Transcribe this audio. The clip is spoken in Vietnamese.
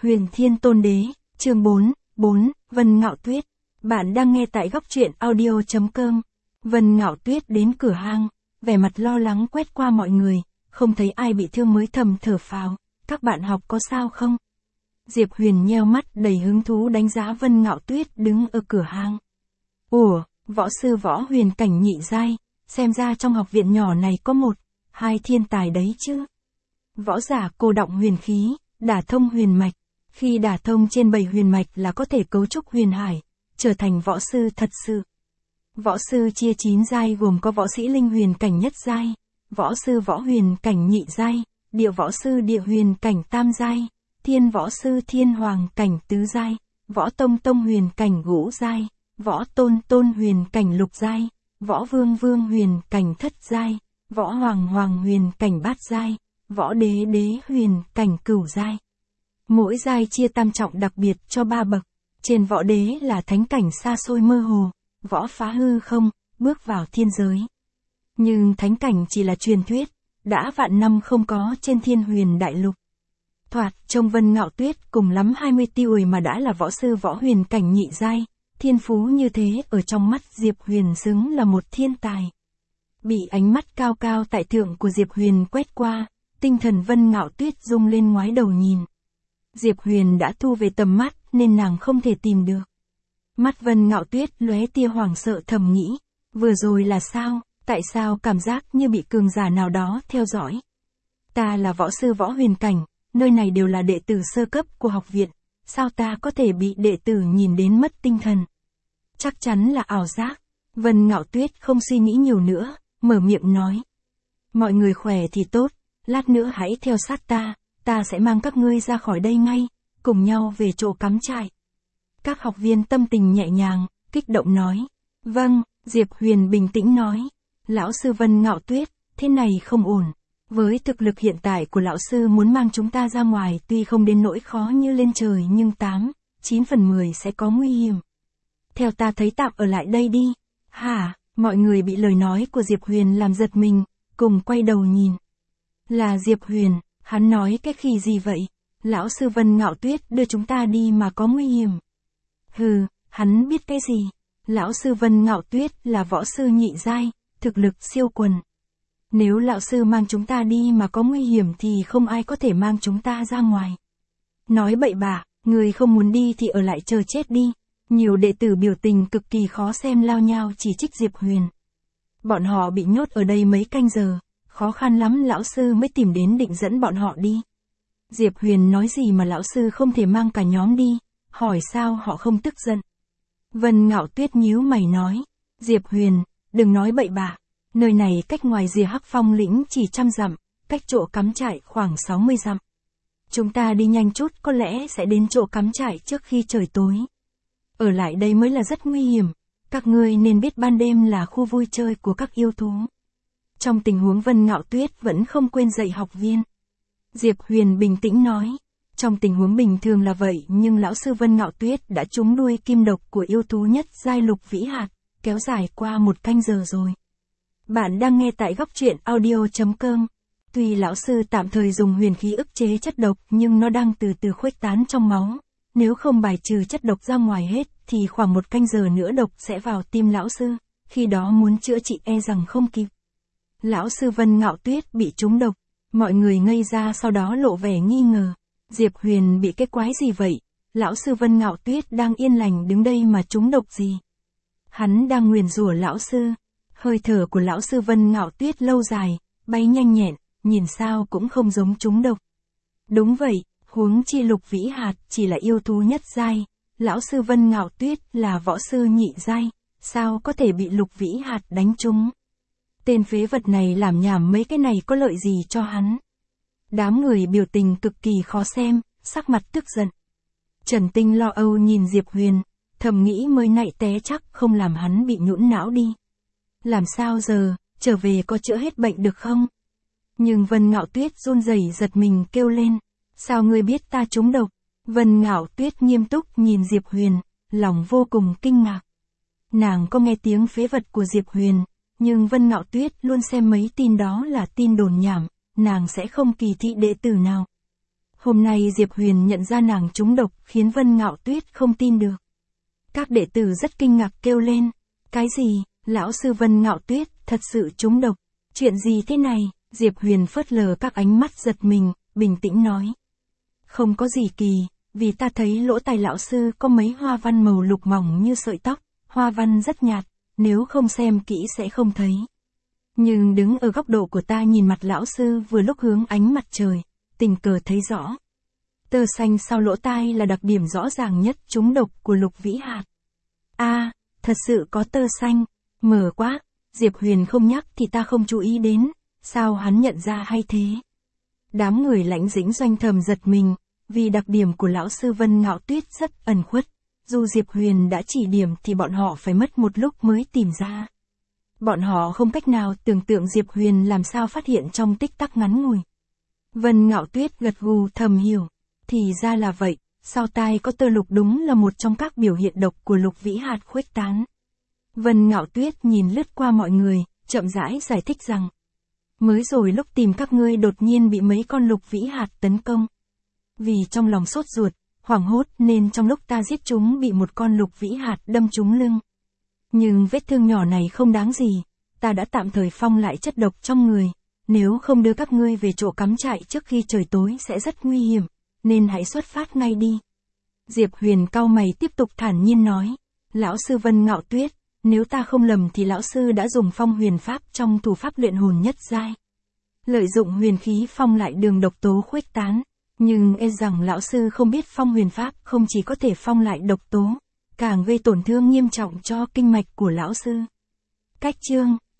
Huyền Thiên Tôn Đế, chương 4, Vân Ngạo Tuyết. Bạn đang nghe tại góc truyện audio.com. Vân Ngạo Tuyết đến cửa hang, vẻ mặt lo lắng quét qua mọi người, không thấy ai bị thương mới thầm thở phào, các bạn học có sao không? Diệp Huyền nheo mắt đầy hứng thú đánh giá Vân Ngạo Tuyết đứng ở cửa hang. Ủa, võ sư võ huyền cảnh nhị giai, xem ra trong học viện nhỏ này có một, hai thiên tài đấy chứ. Võ giả cô động huyền khí, đả thông huyền mạch. Khi đả thông trên 7 huyền mạch là có thể cấu trúc huyền hải, trở thành võ sư thật sự. Võ sư chia 9 giai gồm có võ sĩ linh huyền cảnh nhất giai, võ sư võ huyền cảnh nhị giai, địa võ sư địa huyền cảnh tam giai, thiên võ sư thiên hoàng cảnh tứ giai, võ tông tông huyền cảnh ngũ giai, võ tôn tôn huyền cảnh lục giai, võ vương vương huyền cảnh thất giai, võ hoàng hoàng huyền cảnh bát giai, võ đế đế huyền cảnh cửu giai. Mỗi giai chia tam trọng đặc biệt cho 3 bậc. Trên võ đế là thánh cảnh xa xôi mơ hồ, võ phá hư không, bước vào thiên giới. Nhưng thánh cảnh chỉ là truyền thuyết, đã vạn năm không có trên thiên huyền đại lục. Thoạt trông Vân Ngạo Tuyết cùng lắm 20 tuổi mà đã là võ sư võ huyền cảnh nhị giai, thiên phú như thế ở trong mắt Diệp Huyền xứng là một thiên tài. Bị ánh mắt cao cao tại thượng của Diệp Huyền quét qua, tinh thần Vân Ngạo Tuyết rung lên ngoái đầu nhìn. Diệp Huyền đã thu về tầm mắt nên nàng không thể tìm được. Mắt Vân Ngạo Tuyết lóe tia hoảng sợ thầm nghĩ, vừa rồi là sao, tại sao cảm giác như bị cường giả nào đó theo dõi. Ta là võ sư võ huyền cảnh, nơi này đều là đệ tử sơ cấp của học viện, sao ta có thể bị đệ tử nhìn đến mất tinh thần. Chắc chắn là ảo giác. Vân Ngạo Tuyết không suy nghĩ nhiều nữa, mở miệng nói. Mọi người khỏe thì tốt, lát nữa hãy theo sát ta sẽ mang các ngươi ra khỏi đây ngay, cùng nhau về chỗ cắm trại. Các học viên tâm tình nhẹ nhàng, kích động nói. Vâng, Diệp Huyền bình tĩnh nói. Lão sư Vân Ngạo Tuyết, thế này không ổn. Với thực lực hiện tại của lão sư muốn mang chúng ta ra ngoài tuy không đến nỗi khó như lên trời nhưng 9 phần 10 sẽ có nguy hiểm. Theo ta thấy tạm ở lại đây đi. Hả, mọi người bị lời nói của Diệp Huyền làm giật mình, cùng quay đầu nhìn. Là Diệp Huyền. Hắn nói cái khi gì vậy? Lão sư Vân Ngạo Tuyết đưa chúng ta đi mà có nguy hiểm. Hừ, hắn biết cái gì? Lão sư Vân Ngạo Tuyết là võ sư nhị giai, thực lực siêu quần. Nếu lão sư mang chúng ta đi mà có nguy hiểm thì không ai có thể mang chúng ta ra ngoài. Nói bậy bạ, người không muốn đi thì ở lại chờ chết đi. Nhiều đệ tử biểu tình cực kỳ khó xem lao nhau chỉ trích Diệp Huyền. Bọn họ bị nhốt ở đây mấy canh giờ. Khó khăn lắm lão sư mới tìm đến định dẫn bọn họ đi. Diệp Huyền nói gì mà lão sư không thể mang cả nhóm đi, hỏi sao họ không tức giận. Vân Ngạo Tuyết nhíu mày nói, Diệp Huyền, đừng nói bậy bạ, nơi này cách ngoài rìa Hắc Phong lĩnh chỉ 100 dặm, cách chỗ cắm trại khoảng 60 dặm. Chúng ta đi nhanh chút có lẽ sẽ đến chỗ cắm trại trước khi trời tối. Ở lại đây mới là rất nguy hiểm, các ngươi nên biết ban đêm là khu vui chơi của các yêu thú. Trong tình huống Vân Ngạo Tuyết vẫn không quên dạy học viên. Diệp Huyền bình tĩnh nói, trong tình huống bình thường là vậy nhưng lão sư Vân Ngạo Tuyết đã trúng đuôi kim độc của yêu thú nhất giai Lục Vĩ Hạt, kéo dài qua 1 canh giờ rồi. Bạn đang nghe tại góc truyện audio.com. Tuy lão sư tạm thời dùng huyền khí ức chế chất độc nhưng nó đang từ từ khuếch tán trong máu. Nếu không bài trừ chất độc ra ngoài hết thì khoảng 1 canh giờ nữa độc sẽ vào tim lão sư, khi đó muốn chữa trị e rằng không kịp. Lão sư Vân Ngạo Tuyết bị trúng độc, mọi người ngây ra sau đó lộ vẻ nghi ngờ. Diệp Huyền bị cái quái gì vậy? Lão sư Vân Ngạo Tuyết đang yên lành đứng đây mà trúng độc gì? Hắn đang nguyền rủa lão sư. Hơi thở của lão sư Vân Ngạo Tuyết lâu dài, bay nhanh nhẹn, nhìn sao cũng không giống trúng độc. Đúng vậy, huống chi Lục Vĩ Hạt chỉ là yêu thú nhất giai, lão sư Vân Ngạo Tuyết là võ sư nhị giai, sao có thể bị Lục Vĩ Hạt đánh trúng? Tên phế vật này làm nhảm mấy cái này có lợi gì cho hắn. Đám người biểu tình cực kỳ khó xem, sắc mặt tức giận. Trần Tinh lo âu nhìn Diệp Huyền, thầm nghĩ mới nãy té chắc không làm hắn bị nhũn não đi. Làm sao giờ, trở về có chữa hết bệnh được không? Nhưng Vân Ngạo Tuyết run rẩy giật mình kêu lên. Sao ngươi biết ta trúng độc? Vân Ngạo Tuyết nghiêm túc nhìn Diệp Huyền, lòng vô cùng kinh ngạc. Nàng có nghe tiếng phế vật của Diệp Huyền. Nhưng Vân Ngạo Tuyết luôn xem mấy tin đó là tin đồn nhảm, nàng sẽ không kỳ thị đệ tử nào. Hôm nay Diệp Huyền nhận ra nàng trúng độc khiến Vân Ngạo Tuyết không tin được. Các đệ tử rất kinh ngạc kêu lên. Cái gì, lão sư Vân Ngạo Tuyết, thật sự trúng độc. Chuyện gì thế này? Diệp Huyền phớt lờ các ánh mắt giật mình, bình tĩnh nói. Không có gì kỳ, vì ta thấy lỗ tai lão sư có mấy hoa văn màu lục mỏng như sợi tóc, hoa văn rất nhạt, nếu không xem kỹ sẽ không thấy. Nhưng đứng ở góc độ của ta nhìn mặt lão sư vừa lúc hướng ánh mặt trời, tình cờ thấy rõ. Tơ xanh sau lỗ tai là đặc điểm rõ ràng nhất trúng độc của Lục Vĩ Hạt. Thật sự có tơ xanh, mờ quá, Diệp Huyền không nhắc thì ta không chú ý đến, sao hắn nhận ra hay thế? Đám người Lãnh Dĩnh Doanh thầm giật mình, vì đặc điểm của lão sư Vân Ngạo Tuyết rất ẩn khuất, dù Diệp Huyền đã chỉ điểm thì bọn họ phải mất một lúc mới tìm ra. Bọn họ không cách nào tưởng tượng Diệp Huyền làm sao phát hiện trong tích tắc ngắn ngủi. Vân Ngạo Tuyết gật gù thầm hiểu, thì ra là vậy, sau tai có tơ lục đúng là một trong các biểu hiện độc của Lục Vĩ Hạt khuếch tán. Vân Ngạo Tuyết nhìn lướt qua mọi người, chậm rãi giải thích rằng, mới rồi lúc tìm các ngươi đột nhiên bị mấy con Lục Vĩ Hạt tấn công. Vì trong lòng sốt ruột, hoảng hốt nên trong lúc ta giết chúng bị một con Lục Vĩ Hạt đâm trúng lưng. Nhưng vết thương nhỏ này không đáng gì, ta đã tạm thời phong lại chất độc trong người, nếu không đưa các ngươi về chỗ cắm trại trước khi trời tối sẽ rất nguy hiểm, nên hãy xuất phát ngay đi. Diệp Huyền cau mày tiếp tục thản nhiên nói, lão sư Vân Ngạo Tuyết, nếu ta không lầm thì lão sư đã dùng phong huyền pháp trong thủ pháp luyện hồn nhất giai. Lợi dụng huyền khí phong lại đường độc tố khuếch tán, nhưng e rằng lão sư không biết phong huyền pháp không chỉ có thể phong lại độc tố, càng gây tổn thương nghiêm trọng cho kinh mạch của lão sư. Cách chương